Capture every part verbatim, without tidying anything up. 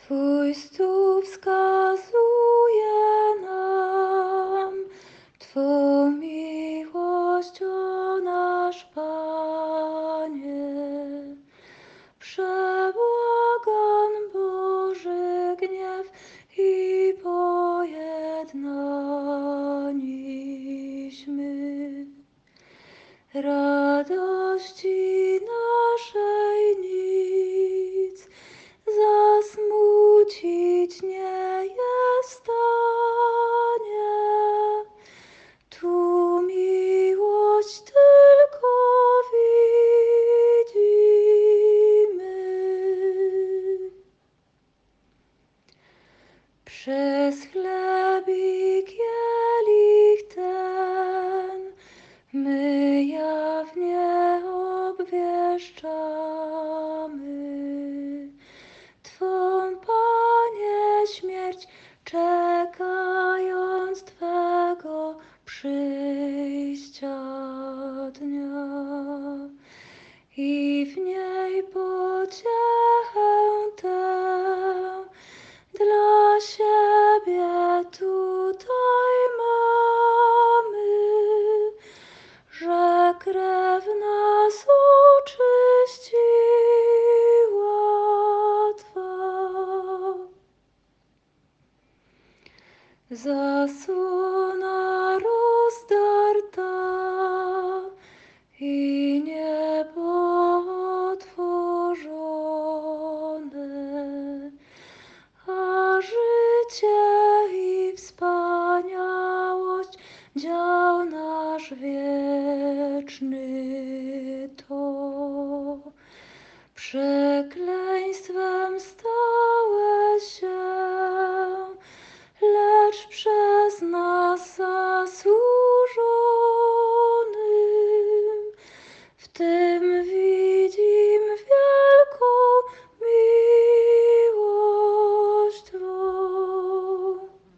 Twój stół wskazuje nam Twą miłość, o nasz Panie. Przebłagan Boży gniew i pojednaniśmy. Radości naszej nic zasmucić nie jest w stanie. Tu miłość tylko widzimy. Przez chleb i kielich ten my jawnie obwieszczamy Twą, Panie, śmierć, czekając Twego przyjścia dnia. I w niej pociechę tę dla siebie tutaj mamy, że krew nas oczyściła Twa. Zasłona rozdarta i niebo otworzone, a życie i wspaniałość dział nasz wieczny to. Przekleństwem stałeś się, lecz przez nas zasłużonym. W tym widzim wielką miłość Twą.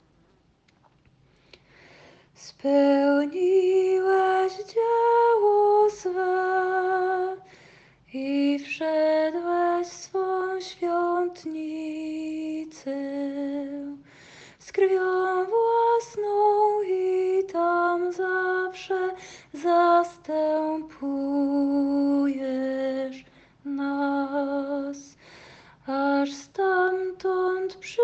Spełniłeś dzieło swe i wszedłeś w swą świątnicę z krwią własną i tam zawsze zastępujesz nas, aż stamtąd przy